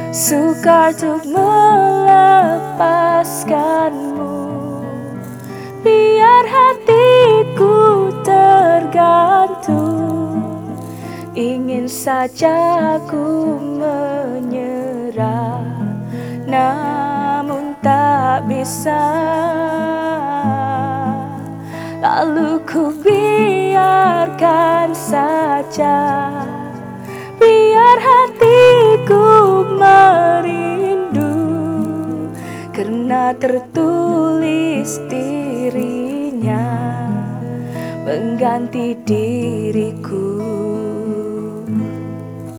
Sukar untuk melepaskanmu, biar hatiku tergantung. Ingin saja ku menyerah, namun tak bisa. Lalu ku biarkan saja, biar hatiku merindu, karena tertulis dirinya mengganti diriku.